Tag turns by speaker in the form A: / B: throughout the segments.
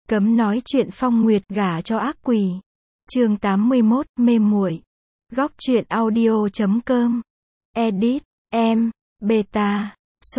A: Cấm nói chuyện Phong Nguyệt gả cho ác quỷ. Chương 81, mê muội. Góc truyện audio.com. Edit, em, Beta,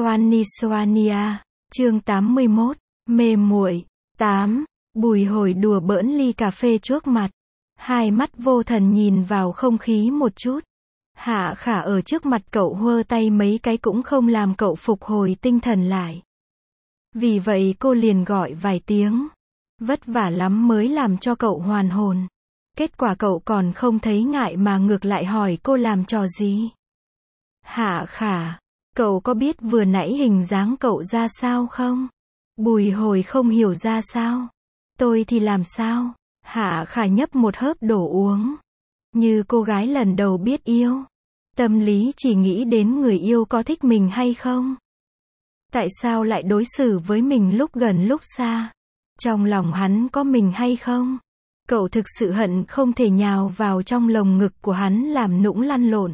A: Soania. Chương 81, mê muội. 8. Bùi Hồi đùa bỡn ly cà phê trước mặt. Hai mắt vô thần nhìn vào không khí một chút. Hạ Khả ở trước mặt cậu huơ tay mấy cái cũng không làm cậu phục hồi tinh thần lại. Vì vậy cô liền gọi vài tiếng. Vất vả lắm mới làm cho cậu hoàn hồn. Kết quả cậu còn không thấy ngại mà ngược lại hỏi cô làm trò gì. Hạ Khả, cậu có biết vừa nãy hình dáng cậu ra sao không? Bùi Hồi không hiểu ra sao. Tôi thì làm sao? Hạ Khả nhấp một hớp đổ uống. Như cô gái lần đầu biết yêu. Tâm lý chỉ nghĩ đến người yêu có thích mình hay không. Tại sao lại đối xử với mình lúc gần lúc xa? Trong lòng hắn có mình hay không? Cậu thực sự hận không thể nhào vào trong lồng ngực của hắn làm nũng lăn lộn.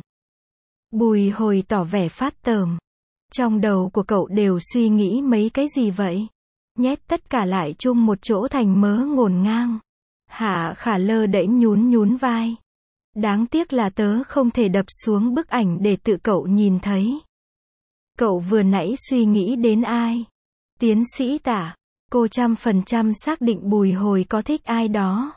A: Bùi Hồi tỏ vẻ phát tởm. Trong đầu của cậu đều suy nghĩ mấy cái gì vậy? Nhét tất cả lại chung một chỗ thành mớ ngổn ngang. Hạ Khả lơ đễnh nhún vai. Đáng tiếc là tớ không thể đập xuống bức ảnh để tự cậu nhìn thấy. Cậu vừa nãy suy nghĩ đến ai? Tiến sĩ Tả. Cô 100% xác định Bùi Hồi có thích ai đó.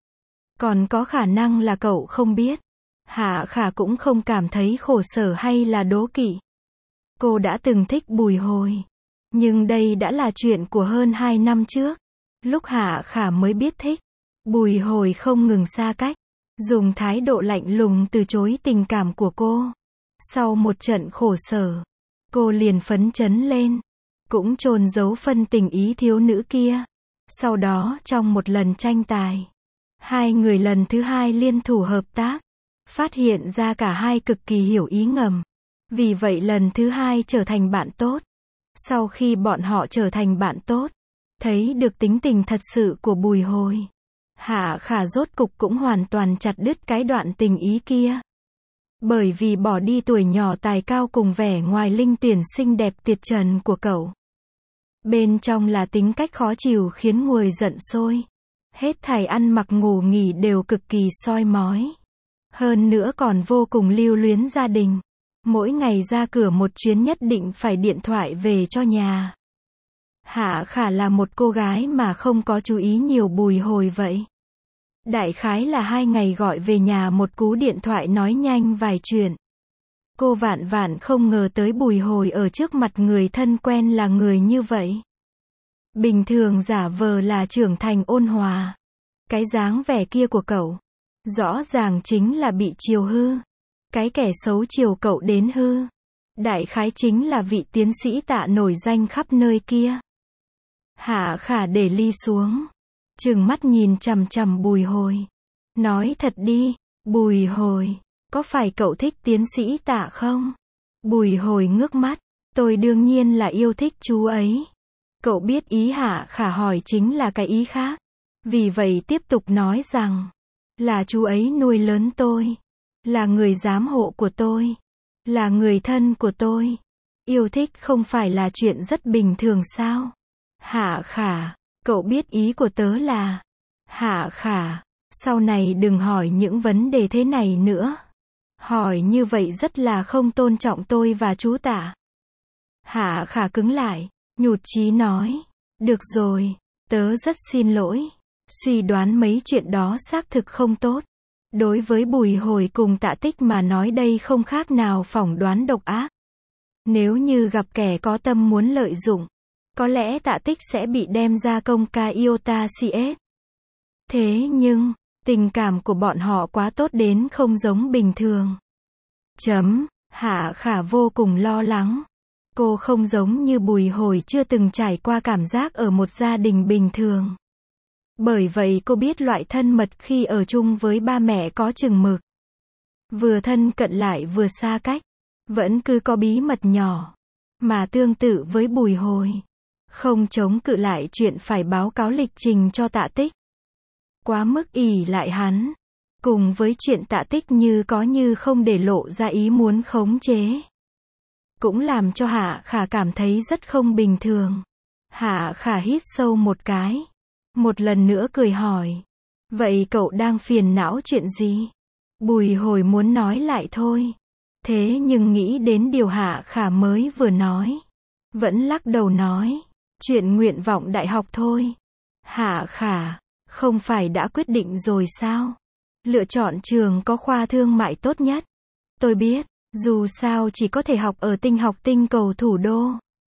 A: Còn có khả năng là cậu không biết. Hạ Khả cũng không cảm thấy khổ sở hay là đố kỵ. Cô đã từng thích Bùi Hồi. Nhưng đây đã là chuyện của hơn 2 năm trước. Lúc Hạ Khả mới biết thích. Bùi Hồi không ngừng xa cách. Dùng thái độ lạnh lùng từ chối tình cảm của cô. Sau một trận khổ sở, cô liền phấn chấn lên. Cũng chôn giấu phân tình ý thiếu nữ kia. Sau đó trong một lần tranh tài, hai người lần thứ hai liên thủ hợp tác. Phát hiện ra cả hai cực kỳ hiểu ý ngầm. Vì vậy lần thứ hai trở thành bạn tốt. Sau khi bọn họ trở thành bạn tốt, thấy được tính tình thật sự của Bùi Hồi, Hạ Khả rốt cục cũng hoàn toàn chặt đứt cái đoạn tình ý kia. Bởi vì bỏ đi tuổi nhỏ tài cao cùng vẻ ngoài linh tuyển xinh đẹp tuyệt trần của cậu. Bên trong là tính cách khó chịu khiến người giận sôi. Hết thảy ăn mặc ngủ nghỉ đều cực kỳ soi mói. Hơn nữa còn vô cùng lưu luyến gia đình. Mỗi ngày ra cửa một chuyến nhất định phải điện thoại về cho nhà. Hạ Khả là một cô gái mà không có chú ý nhiều Bùi Hồi vậy. Đại khái là 2 ngày gọi về nhà một cú điện thoại nói nhanh vài chuyện. Cô vạn không ngờ tới Bùi Hồi ở trước mặt người thân quen là người như vậy. Bình thường giả vờ là trưởng thành ôn hòa. Cái dáng vẻ kia của cậu, rõ ràng chính là bị chiều hư. Cái kẻ xấu chiều cậu đến hư. Đại khái chính là vị tiến sĩ Tạ nổi danh khắp nơi kia. Hạ Khả để ly xuống. Trừng mắt nhìn chằm chằm Bùi Hồi. Nói thật đi, Bùi Hồi, có phải cậu thích tiến sĩ Tạ không? Bùi Hồi ngước mắt. Tôi đương nhiên là yêu thích chú ấy. Cậu biết ý Hạ Khả hỏi chính là cái ý khác. Vì vậy tiếp tục nói rằng, là chú ấy nuôi lớn tôi. Là người giám hộ của tôi. Là người thân của tôi. Yêu thích không phải là chuyện rất bình thường sao? Hạ Khả, cậu biết ý của tớ là. Hạ Khả, sau này đừng hỏi những vấn đề thế này nữa. Hỏi như vậy rất là không tôn trọng tôi và chú Tạ. Hạ Khả cứng lại, nhụt chí nói. Được rồi, tớ rất xin lỗi. Suy đoán mấy chuyện đó xác thực không tốt. Đối với Bùi Hồi cùng Tạ Tích mà nói đây không khác nào phỏng đoán độc ác. Nếu như gặp kẻ có tâm muốn lợi dụng, có lẽ Tạ Tích sẽ bị đem ra công ca iota CS. Thế nhưng, tình cảm của bọn họ quá tốt đến không giống bình thường. Hạ Khả vô cùng lo lắng. Cô không giống như Bùi Hồi chưa từng trải qua cảm giác ở một gia đình bình thường. Bởi vậy cô biết loại thân mật khi ở chung với ba mẹ có chừng mực. Vừa thân cận lại vừa xa cách. Vẫn cứ có bí mật nhỏ. Mà tương tự với Bùi Hồi, không chống cự lại chuyện phải báo cáo lịch trình cho Tạ Tích. Quá mức ỷ lại hắn. Cùng với chuyện Tạ Tích như có như không để lộ ra ý muốn khống chế. Cũng làm cho Hạ Khả cảm thấy rất không bình thường. Hạ Khả hít sâu một cái. Một lần nữa cười hỏi. Vậy cậu đang phiền não chuyện gì? Bùi hồi muốn nói lại thôi. Thế nhưng nghĩ đến điều Hạ Khả mới vừa nói. Vẫn lắc đầu nói. Chuyện nguyện vọng đại học thôi. Hạ Khả, không phải đã quyết định rồi sao? Lựa chọn trường có khoa thương mại tốt nhất. Tôi biết, dù sao chỉ có thể học ở tinh học tinh cầu thủ đô.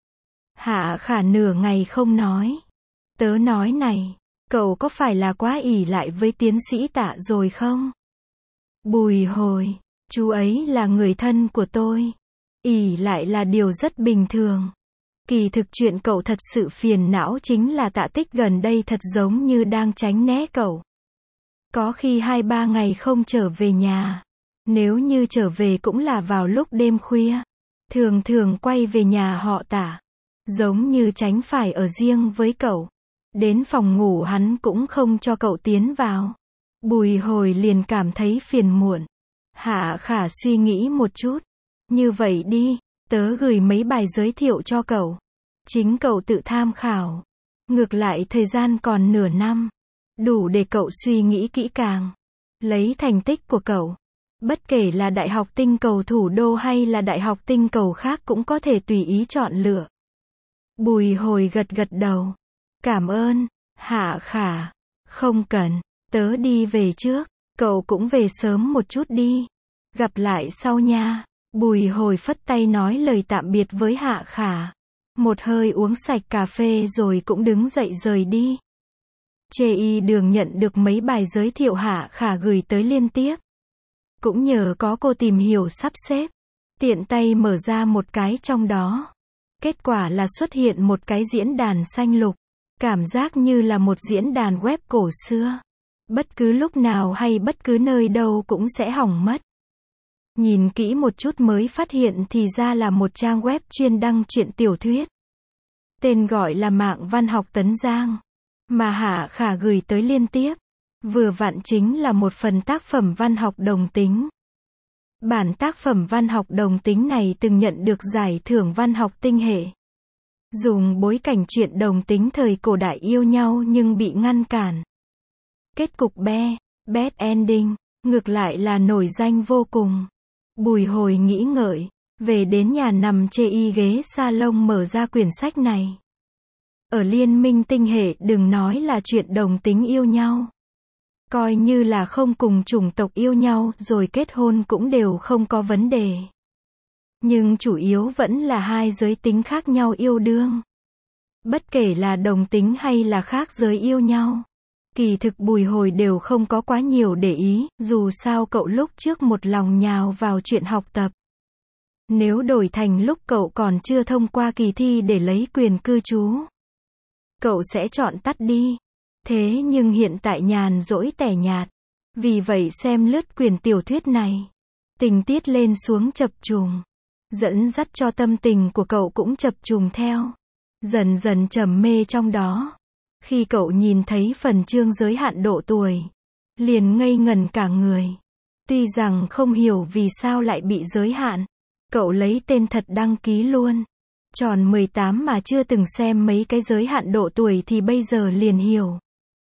A: Hạ Khả nửa ngày không nói. Tớ nói này, cậu có phải là quá ỷ lại với tiến sĩ Tạ rồi không? Bùi hồi, chú ấy là người thân của tôi. Ỷ lại là điều rất bình thường. Kỳ thực chuyện cậu thật sự phiền não chính là Tạ Tích gần đây thật giống như đang tránh né cậu. Có khi 2-3 ngày không trở về nhà. Nếu như trở về cũng là vào lúc đêm khuya. Thường thường quay về nhà họ Tạ. Giống như tránh phải ở riêng với cậu. Đến phòng ngủ hắn cũng không cho cậu tiến vào. Bùi hồi liền cảm thấy phiền muộn. Hạ Khả suy nghĩ một chút. Như vậy đi, tớ gửi mấy bài giới thiệu cho cậu. Chính cậu tự tham khảo. Ngược lại thời gian còn nửa năm. Đủ để cậu suy nghĩ kỹ càng. Lấy thành tích của cậu. Bất kể là Đại học Tinh cầu Thủ đô hay là Đại học Tinh cầu khác cũng có thể tùy ý chọn lựa. Bùi hồi gật gật đầu. Cảm ơn, Hạ Khả. Không cần, tớ đi về trước. Cậu cũng về sớm một chút đi. Gặp lại sau nha. Bùi hồi phất tay nói lời tạm biệt với Hạ Khả. Một hơi uống sạch cà phê rồi cũng đứng dậy rời đi. Chê y đường nhận được mấy bài giới thiệu Hạ Khả gửi tới liên tiếp. Cũng nhờ có cô tìm hiểu sắp xếp. Tiện tay mở ra một cái trong đó. Kết quả là xuất hiện một cái diễn đàn xanh lục. Cảm giác như là một diễn đàn web cổ xưa. Bất cứ lúc nào hay bất cứ nơi đâu cũng sẽ hỏng mất. Nhìn kỹ một chút mới phát hiện thì ra là một trang web chuyên đăng truyện tiểu thuyết. Tên gọi là Mạng Văn học Tấn Giang. Mà Hạ Khả gửi tới liên tiếp. Vừa vặn chính là một phần tác phẩm văn học đồng tính. Bản tác phẩm văn học đồng tính này từng nhận được giải thưởng văn học tinh hệ. Dùng bối cảnh truyện đồng tính thời cổ đại yêu nhau nhưng bị ngăn cản. Kết cục bad ending, ngược lại là nổi danh vô cùng. Bùi hồi nghĩ ngợi, về đến nhà nằm chê y ghế salon mở ra quyển sách này. Ở liên minh tinh hệ đừng nói là chuyện đồng tính yêu nhau. Coi như là không cùng chủng tộc yêu nhau rồi kết hôn cũng đều không có vấn đề. Nhưng chủ yếu vẫn là hai giới tính khác nhau yêu đương. Bất kể là đồng tính hay là khác giới yêu nhau. Kỳ thực bùi hồi đều không có quá nhiều để ý, dù sao cậu lúc trước một lòng nhào vào chuyện học tập. Nếu đổi thành lúc cậu còn chưa thông qua kỳ thi để lấy quyền cư trú, cậu sẽ chọn tắt đi. Thế nhưng hiện tại nhàn rỗi tẻ nhạt. Vì vậy xem lướt quyển tiểu thuyết này. Tình tiết lên xuống chập trùng. Dẫn dắt cho tâm tình của cậu cũng chập trùng theo. Dần dần trầm mê trong đó. Khi cậu nhìn thấy phần chương giới hạn độ tuổi, liền ngây ngẩn cả người. Tuy rằng không hiểu vì sao lại bị giới hạn, cậu lấy tên thật đăng ký luôn. Tròn 18 mà chưa từng xem mấy cái giới hạn độ tuổi thì bây giờ liền hiểu.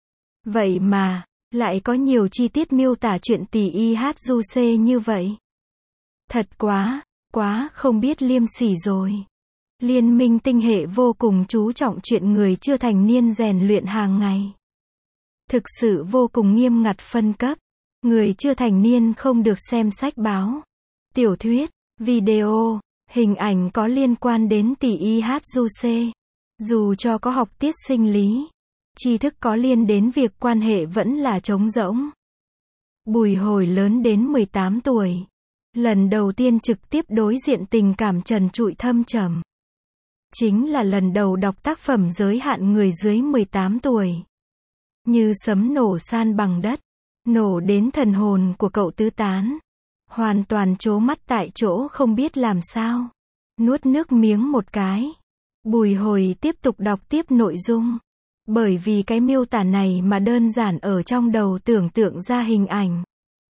A: Vậy mà, lại có nhiều chi tiết miêu tả chuyện tỷ y hát du xê như vậy. Thật quá không biết liêm sỉ rồi. Liên minh tinh hệ vô cùng chú trọng chuyện người chưa thành niên rèn luyện hàng ngày. Thực sự vô cùng nghiêm ngặt phân cấp. Người chưa thành niên không được xem sách báo, tiểu thuyết, video, hình ảnh có liên quan đến tỷ y hát du xê. Dù cho có học tiết sinh lý, tri thức có liên đến việc quan hệ vẫn là trống rỗng. Bùi hồi lớn đến 18 tuổi. Lần đầu tiên trực tiếp đối diện tình cảm trần trụi thâm trầm. Chính là lần đầu đọc tác phẩm giới hạn người dưới 18 tuổi. Như sấm nổ san bằng đất. Nổ đến thần hồn của cậu tứ tán. Hoàn toàn trố mắt tại chỗ không biết làm sao. Nuốt nước miếng một cái. Bùi hồi tiếp tục đọc tiếp nội dung. Bởi vì cái miêu tả này mà đơn giản ở trong đầu tưởng tượng ra hình ảnh.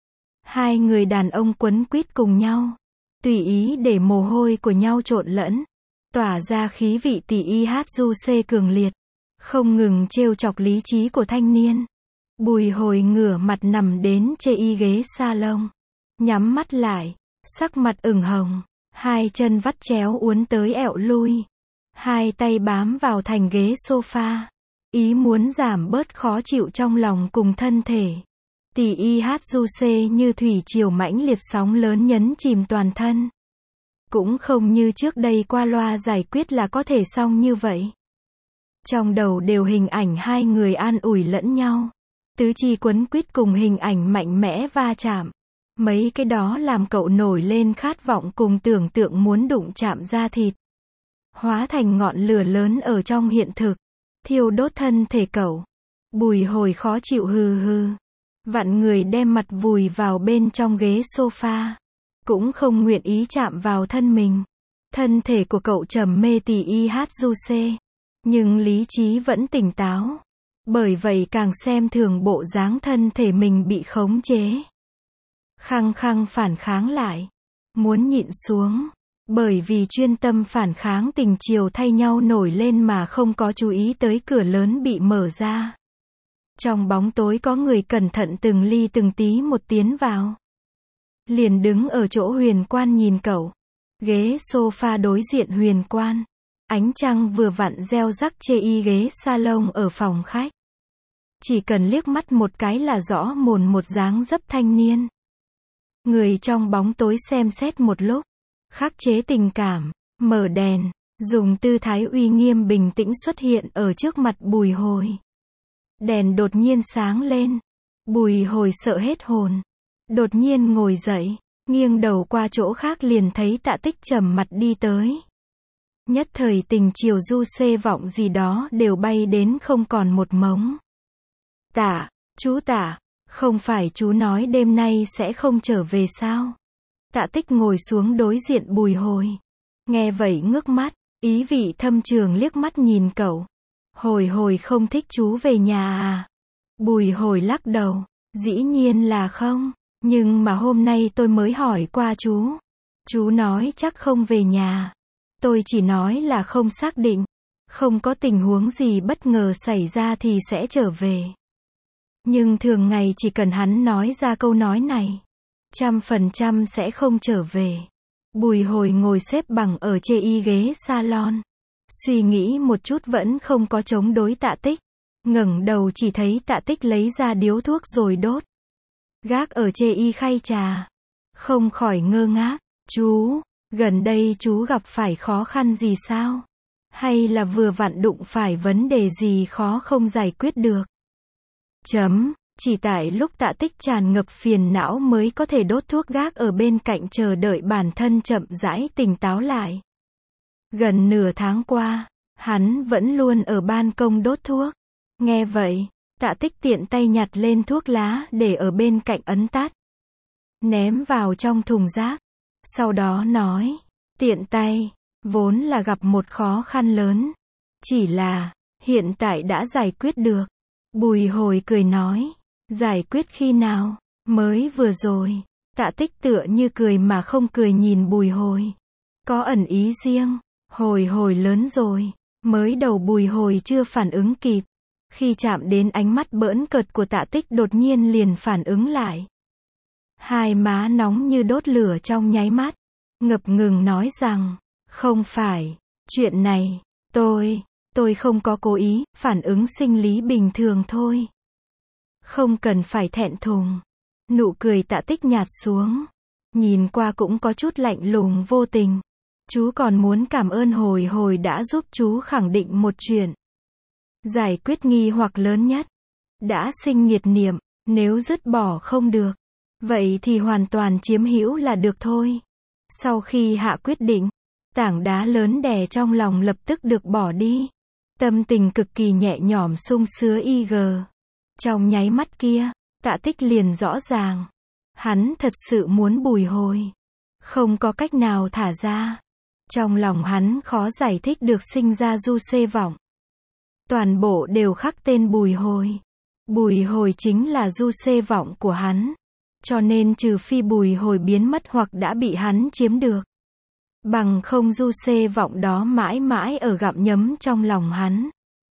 A: Hai người đàn ông quấn quýt cùng nhau. Tùy ý để mồ hôi của nhau trộn lẫn. Tỏa ra khí vị tỷ y hát du xê cường liệt. không ngừng trêu chọc lý trí của thanh niên. Bùi Hồi ngửa mặt nằm đến chê y ghế salon, nhắm mắt lại, sắc mặt ửng hồng, hai chân vắt chéo uốn tới ẹo lui, hai tay bám vào thành ghế sofa, ý muốn giảm bớt khó chịu trong lòng cùng thân thể. Tỷ y hát du xê như thủy triều mãnh liệt sóng lớn nhấn chìm toàn thân. Cũng không như trước đây qua loa giải quyết là có thể xong như vậy. Trong đầu đều hình ảnh hai người an ủi lẫn nhau. Tứ chi quấn quýt cùng hình ảnh mạnh mẽ va chạm. Mấy cái đó làm cậu nổi lên khát vọng cùng tưởng tượng muốn đụng chạm da thịt. Hóa thành ngọn lửa lớn ở trong hiện thực. Thiêu đốt thân thể cậu. Bùi Hồi khó chịu hừ hừ. Vặn người đem mặt vùi vào bên trong ghế sofa. Cũng không nguyện ý chạm vào thân mình. Thân thể của cậu trầm mê tỷ y hát du xê. Nhưng lý trí vẫn tỉnh táo. Bởi vậy càng xem thường bộ dáng thân thể mình bị khống chế. Khăng khăng phản kháng lại. Muốn nhịn xuống. Bởi vì chuyên tâm phản kháng tình chiều thay nhau nổi lên mà không có chú ý tới cửa lớn bị mở ra. Trong bóng tối có người cẩn thận từng ly từng tí một tiến vào. Liền đứng ở chỗ Huyền Quan nhìn cậu. Ghế sofa đối diện Huyền Quan. Ánh trăng vừa vặn reo rắc chê y ghế salon ở phòng khách. Chỉ cần liếc mắt một cái là rõ mồn một dáng dấp thanh niên. Người trong bóng tối xem xét một lúc. Khắc chế tình cảm, mở đèn, dùng tư thái uy nghiêm bình tĩnh xuất hiện ở trước mặt Bùi Hồi. Đèn đột nhiên sáng lên. Bùi Hồi sợ hết hồn. Đột nhiên ngồi dậy, nghiêng đầu qua chỗ khác liền thấy Tạ Tích trầm mặt đi tới. Nhất thời tình chiều du xê vọng gì đó đều bay đến không còn một mống. Tạ, chú Tạ, không phải chú nói đêm nay sẽ không trở về sao? Tạ Tích ngồi xuống đối diện Bùi Hồi. Nghe vậy ngước mắt, ý vị thâm trường liếc mắt nhìn cậu. Hồi không thích chú về nhà à? Bùi Hồi lắc đầu, dĩ nhiên là không, nhưng mà hôm nay tôi mới hỏi qua chú. Chú nói chắc không về nhà. Tôi chỉ nói là không xác định, không có tình huống gì bất ngờ xảy ra thì sẽ trở về. Nhưng thường ngày chỉ cần hắn nói ra câu nói này, 100% sẽ không trở về. Bùi Hồi ngồi xếp bằng ở chê y ghế salon. Suy nghĩ một chút vẫn không có chống đối Tạ Tích. Ngẩng đầu chỉ thấy Tạ Tích lấy ra điếu thuốc rồi đốt. Gác ở chê y khay trà. Không khỏi ngơ ngác. Chú, gần đây chú gặp phải khó khăn gì sao? Hay là vừa vặn đụng phải vấn đề gì khó không giải quyết được? Chỉ tại lúc Tạ Tích tràn ngập phiền não mới có thể đốt thuốc gác ở bên cạnh chờ đợi bản thân chậm rãi tỉnh táo lại. Gần nửa tháng qua, hắn vẫn luôn ở ban công đốt thuốc. Nghe vậy, Tạ Tích tiện tay nhặt lên thuốc lá để ở bên cạnh ấn tắt. Ném vào trong thùng rác. Sau đó nói, tiện tay, vốn là gặp một khó khăn lớn. Chỉ là, hiện tại đã giải quyết được. Bùi Hồi cười nói, giải quyết khi nào? Mới vừa rồi. Tạ Tích tựa như cười mà không cười nhìn Bùi Hồi. Có ẩn ý riêng. Hồi lớn rồi. Mới đầu Bùi Hồi chưa phản ứng kịp. Khi chạm đến ánh mắt bỡn cợt của Tạ Tích đột nhiên liền phản ứng lại. Hai má nóng như đốt lửa trong nháy mắt. Ngập ngừng nói rằng, không phải, chuyện này, tôi không có cố ý, phản ứng sinh lý bình thường thôi. Không cần phải thẹn thùng. Nụ cười Tạ Tích nhạt xuống. Nhìn qua cũng có chút lạnh lùng vô tình. Chú còn muốn cảm ơn Hồi đã giúp chú khẳng định một chuyện. Giải quyết nghi hoặc lớn nhất. Đã sinh nghiệt niệm, nếu dứt bỏ không được. Vậy thì hoàn toàn chiếm hữu là được thôi. Sau khi hạ quyết định, tảng đá lớn đè trong lòng lập tức được bỏ đi. Tâm tình cực kỳ nhẹ nhõm sung sướng IG. Trong nháy mắt kia, Tạ Tích liền rõ ràng. Hắn thật sự muốn Bùi Hồi. Không có cách nào thả ra. Trong lòng hắn khó giải thích được sinh ra du xê vọng. Toàn bộ đều khắc tên Bùi Hồi. Bùi Hồi chính là du xê vọng của hắn. Cho nên trừ phi Bùi Hồi biến mất hoặc đã bị hắn chiếm được. Bằng không du xê vọng đó mãi mãi ở gặm nhấm trong lòng hắn.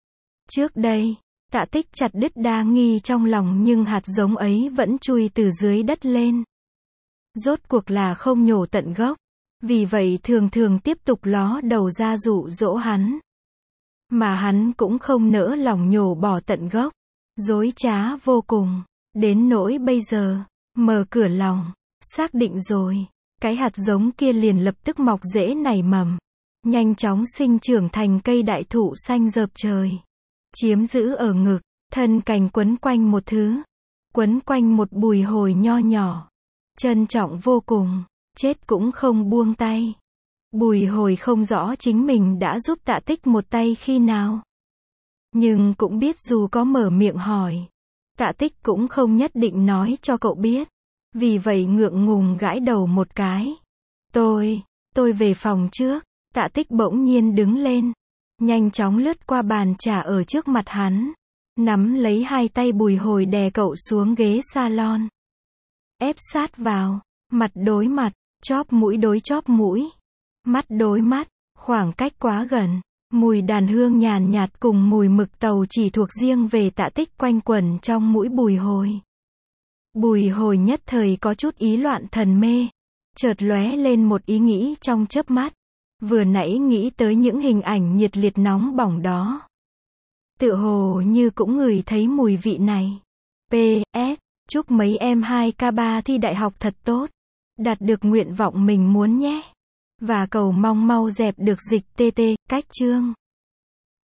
A: Trước đây, Tạ Tích chặt đứt đa nghi trong lòng nhưng hạt giống ấy vẫn chui từ dưới đất lên. Rốt cuộc là không nhổ tận gốc. Vì vậy thường thường tiếp tục ló đầu ra dụ dỗ hắn. Mà hắn cũng không nỡ lòng nhổ bỏ tận gốc. Dối trá vô cùng. Đến nỗi bây giờ, mở cửa lòng, xác định rồi. Cái hạt giống kia liền lập tức mọc rễ nảy mầm. Nhanh chóng sinh trưởng thành cây đại thụ xanh rợp trời. Chiếm giữ ở ngực, thân cành quấn quanh một thứ. Quấn quanh một bùi hồi nho nhỏ. Trân trọng vô cùng, chết cũng không buông tay. Bùi hồi không rõ chính mình đã giúp Tạ Tích một tay khi nào. Nhưng cũng biết dù có mở miệng hỏi, Tạ Tích cũng không nhất định nói cho cậu biết. Vì vậy ngượng ngùng gãi đầu một cái. Tôi về phòng trước. Tạ Tích bỗng nhiên đứng lên. Nhanh chóng lướt qua bàn trà ở trước mặt hắn. Nắm lấy hai tay bùi hồi đè cậu xuống ghế salon. Ép sát vào. Mặt đối mặt. Chóp mũi đối chóp mũi. Mắt đối mắt. Khoảng cách quá gần. Mùi đàn hương nhàn nhạt cùng mùi mực tàu chỉ thuộc riêng về Tạ Tích quanh quẩn trong mũi bùi hồi. Bùi hồi nhất thời có chút ý loạn thần mê. Chợt lóe lên một ý nghĩ trong chớp mắt. Vừa nãy nghĩ tới những hình ảnh nhiệt liệt nóng bỏng đó. Tựa hồ như cũng ngửi thấy mùi vị này. P.S. Chúc mấy em 2K3 thi đại học thật tốt. Đạt được nguyện vọng mình muốn nhé. Và cầu mong mau dẹp được dịch TT, cách chương.